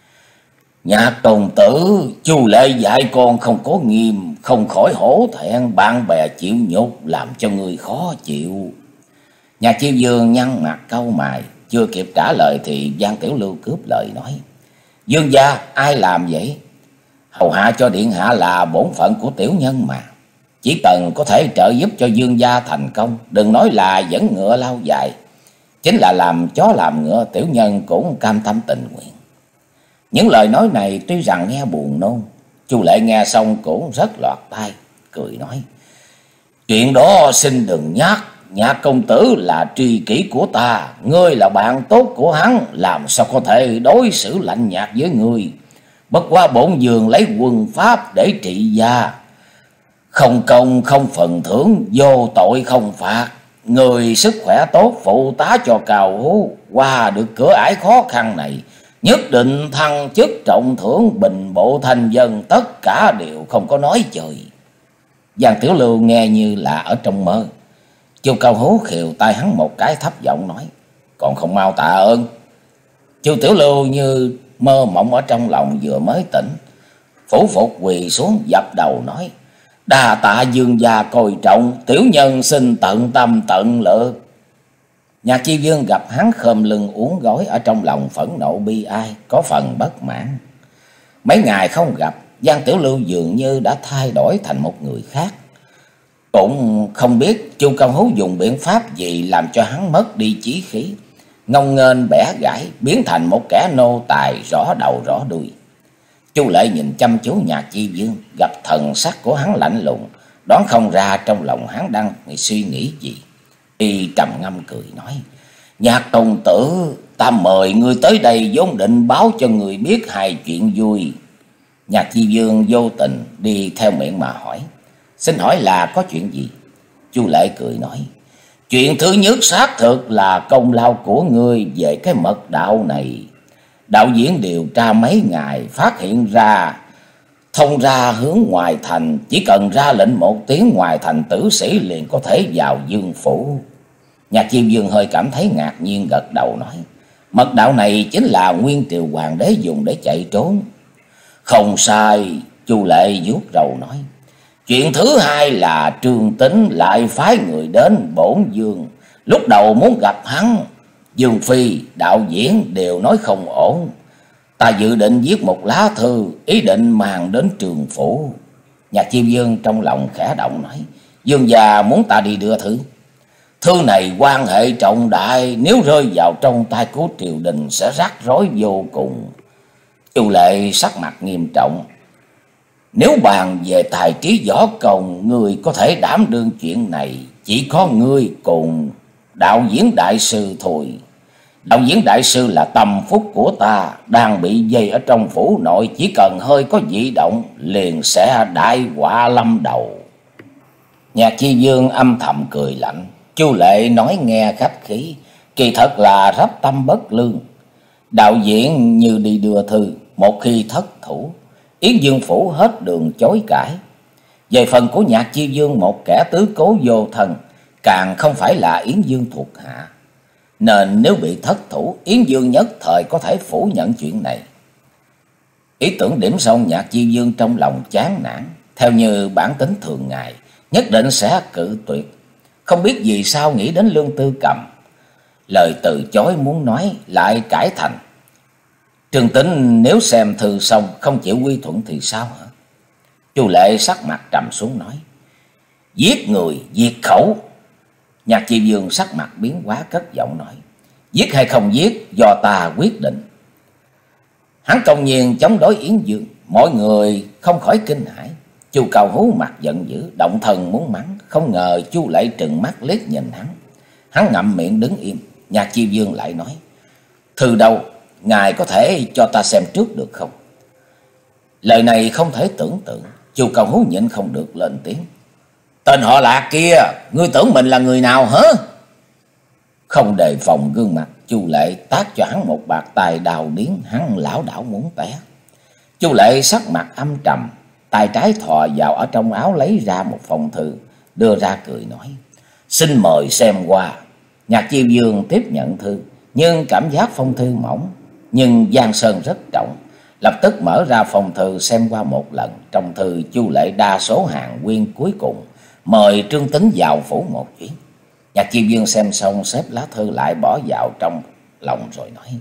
Nhạc công tử, Chu Lệ dạy con không có nghiêm, không khỏi hổ thẹn, bạn bè chịu nhục làm cho người khó chịu. Nhạc Chiêu Dương nhăn mặt cau mày, chưa kịp trả lời thì Giang Tiểu Lưu cướp lời nói: Dương gia, ai làm vậy? Hầu hạ cho điện hạ là bổn phận của tiểu nhân mà. Chỉ cần có thể trợ giúp cho Dương gia thành công, đừng nói là dẫn ngựa lao dài, chính là làm chó làm ngựa, tiểu nhân cũng cam tâm tình nguyện. Những lời nói này tuy rằng nghe buồn nôn, Chu Lệ nghe xong cũng rất lọt tai, cười nói: Chuyện đó xin đừng nhắc, Nhạc công tử là tri kỷ của ta, ngươi là bạn tốt của hắn, làm sao có thể đối xử lạnh nhạt với ngươi. Bất quá bổn vương lấy quân pháp để trị gia, không công không phần thưởng, vô tội không phạt. Người sức khỏe tốt, phụ tá cho Cao Hú qua được cửa ải khó khăn này, nhất định thăng chức trọng thưởng, bình bộ thành dân, tất cả đều không có nói chơi. Giang Tiểu Lưu nghe như là ở trong mơ. Chu Cao Hú khều tay hắn một cái, thấp giọng nói: Còn không mau tạ ơn. Chu Tiểu Lưu như mơ mộng ở trong lòng, vừa mới tỉnh, phủ phục quỳ xuống dập đầu nói: Đa tạ Dương gia coi trọng, tiểu nhân xin tận tâm tận lực. Nhạc Chi Dương gặp hắn khom lưng uốn gối, ở trong lòng phẫn nộ bi ai, có phần bất mãn. Mấy ngày không gặp, Giang Tiểu Lưu dường như đã thay đổi thành một người khác. Cũng không biết Chu Cao Hú dùng biện pháp gì làm cho hắn mất đi chí khí, ngông nghênh bẻ gãy, biến thành một kẻ nô tài rõ đầu rõ đuôi. Chu Lệ nhìn chăm chú Nhạc Chi Dương, gặp thần sắc của hắn lạnh lùng, đoán không ra trong lòng hắn đang suy nghĩ gì. Y trầm ngâm cười nói: Nhạc công tử, ta mời ngươi tới đây vốn định báo cho người biết hai chuyện vui. Nhạc Chi Dương vô tình đi theo miệng mà hỏi: Xin hỏi là có chuyện gì? Chu Lệ cười nói: Chuyện thứ nhất xác thực là công lao của ngươi về cái mật đạo này. Đạo diễn điều tra mấy ngày, phát hiện ra thông ra hướng ngoài thành, chỉ cần ra lệnh một tiếng, ngoài thành tử sĩ liền có thể vào Dương phủ. Nhạc Chiêu Dương hơi cảm thấy ngạc nhiên, gật đầu nói: Mật đạo này chính là nguyên triều hoàng đế dùng để chạy trốn. Không sai. Chu Lệ vuốt râu nói: Chuyện thứ hai là Trương Tính lại phái người đến bổn vương, lúc đầu muốn gặp hắn, Dương phi, đạo diễn đều nói không ổn. Ta dự định viết một lá thư, ý định mang đến Trường phủ. Nhạc Chiêu Dương trong lòng khẽ động nói: Dương gia muốn ta đi đưa thư? Thư này quan hệ trọng đại, nếu rơi vào trong tay của triều đình sẽ rắc rối vô cùng. Chu Lệ sắc mặt nghiêm trọng: Nếu bàn về tài trí võ công, ngươi có thể đảm đương chuyện này, chỉ có ngươi cùng đạo diễn đại sư thôi. Đạo diễn đại sư là tâm phúc của ta, đang bị dây ở trong phủ nội, chỉ cần hơi có dị động liền sẽ đại họa lâm đầu. Nhạc Chi Dương âm thầm cười lạnh. Chu Lệ nói nghe khách khí, kỳ thật là rắp tâm bất lương. Đạo diễn như đi đưa thư, một khi thất thủ, Yến Dương Phủ hết đường chối cãi. Về phần của Nhạc Chi Dương, một kẻ tứ cố vô thân, càng không phải là Yến Dương thuộc hạ, nên nếu bị thất thủ, Yến Dương nhất thời có thể phủ nhận chuyện này. Ý tưởng điểm xong, Nhạc Chi Dương trong lòng chán nản, theo như bản tính thường ngày, nhất định sẽ cự tuyệt. Không biết vì sao nghĩ đến Lương Tư Cầm, lời từ chối muốn nói lại cải thành: Trương Tính nếu xem thư xong không chịu quy thuận thì sao hả? Chu Lệ sắc mặt trầm xuống nói: Giết người diệt khẩu. Nhạc Chi Dương sắc mặt biến hóa, cất giọng nói: Giết hay không giết do ta quyết định. Hắn công nhiên chống đối Yến Dương, mọi người không khỏi kinh hãi. Chu Cao Hú mặt giận dữ, động thần muốn mắng, không ngờ Chu Lệ trừng mắt liếc nhìn hắn. Hắn ngậm miệng đứng im. Nhạc Chi Dương lại nói: Thư đâu, ngài có thể cho ta xem trước được không? Lời này không thể tưởng tượng. Chu Cao Hú nhịn không được lên tiếng: Tên họ Lạc kia, ngươi tưởng mình là người nào hả? Không đề phòng gương mặt, Chu Lệ tát cho hắn một bạt tài đào điếng, hắn lảo đảo muốn té. Chu Lệ sắc mặt âm trầm, tay trái thò vào ở trong áo lấy ra một phong thư, đưa ra cười nói: Xin mời xem qua. Nhạc Chi Dương tiếp nhận thư, nhưng cảm giác phong thư mỏng, nhưng giang sơn rất trọng. Lập tức mở ra phong thư xem qua một lần. Trong thư Chu Lệ đa số hàng nguyên cuối cùng mời Trương Tính vào phủ một chuyến. Nhạc Chi Dương xem xong xếp lá thư lại bỏ vào trong lòng rồi nói: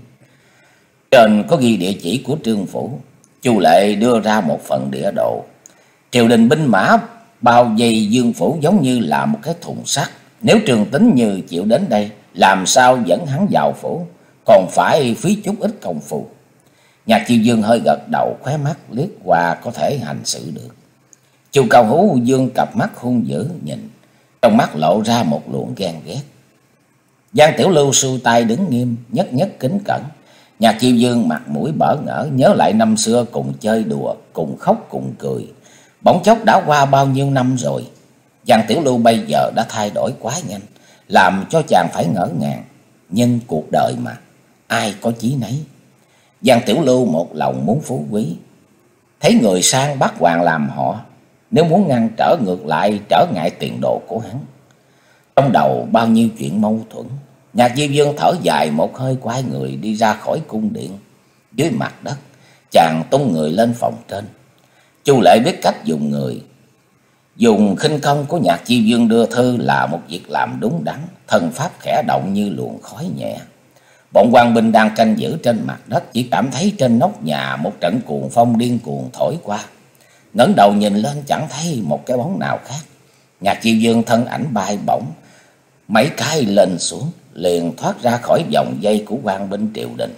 Trên có ghi địa chỉ của Trương phủ. Chu Lệ đưa ra một phần địa đồ. Triều đình binh mã bao vây Dương phủ giống như là một cái thùng sắt. Nếu Trương Tính như chịu đến đây, làm sao dẫn hắn vào phủ, còn phải phí chút ít công phu. Nhạc Chi Dương hơi gật đầu, khóe mắt liếc qua có thể hành sự được. Chu Cao Hú dương cặp mắt hung dữ nhìn, trong mắt lộ ra một luồng ghen ghét. Giang Tiểu Lưu xuôi tay đứng nghiêm, nhất nhất kính cẩn. Nhạc Chi Dương mặt mũi bỡ ngỡ, nhớ lại năm xưa cùng chơi đùa, cùng khóc cùng cười. Bỗng chốc đã qua bao nhiêu năm rồi. Giang Tiểu Lưu bây giờ đã thay đổi quá nhanh, làm cho chàng phải ngỡ ngàng. Nhưng cuộc đời mà, ai có chí nấy. Giang Tiểu Lưu một lòng muốn phú quý, thấy người sang bắt hoàng làm họ, nếu muốn ngăn trở ngược lại trở ngại tiền đồ của hắn. Trong đầu bao nhiêu chuyện mâu thuẫn. Nhạc Chi Dương thở dài một hơi, quay người đi ra khỏi cung điện. Dưới mặt đất, chàng tung người lên phòng trên. Chu Lệ biết cách dùng người, dùng khinh công của Nhạc Chi Dương đưa thư là một việc làm đúng đắn. Thân pháp khẽ động như luồng khói nhẹ. Bọn quan binh đang canh giữ trên mặt đất chỉ cảm thấy trên nóc nhà một trận cuồng phong điên cuồng thổi qua. Ngẩng đầu nhìn lên chẳng thấy một cái bóng nào khác. Nhạc Chi Dương thân ảnh bay bổng, mấy cái lên xuống, liền thoát ra khỏi vòng dây của quan binh triều đình.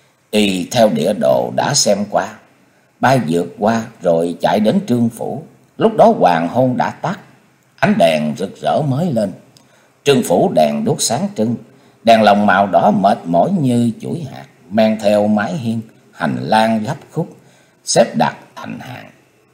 Y theo địa đồ đã xem qua, bay vượt qua rồi chạy đến Trương phủ. Lúc đó hoàng hôn đã tắt, ánh đèn rực rỡ mới lên. Trương phủ đèn đuốc sáng trưng, đèn lồng màu đỏ mệt mỏi như chuỗi hạt, men theo mái hiên, hành lang gấp khúc, xếp đặt thành hàng.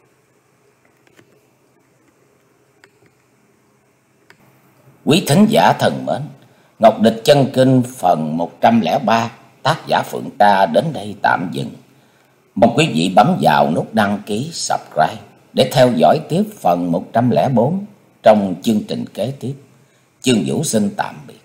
Quý thính giả thân mến, Ngọc Địch Chân Kinh phần một trăm lẻ ba, tác giả Phượng Tra đến đây tạm dừng. Mong quý vị bấm vào nút đăng ký, subscribe để theo dõi tiếp phần một trăm lẻ bốn trong chương trình kế tiếp. Chương Vũ xin tạm biệt.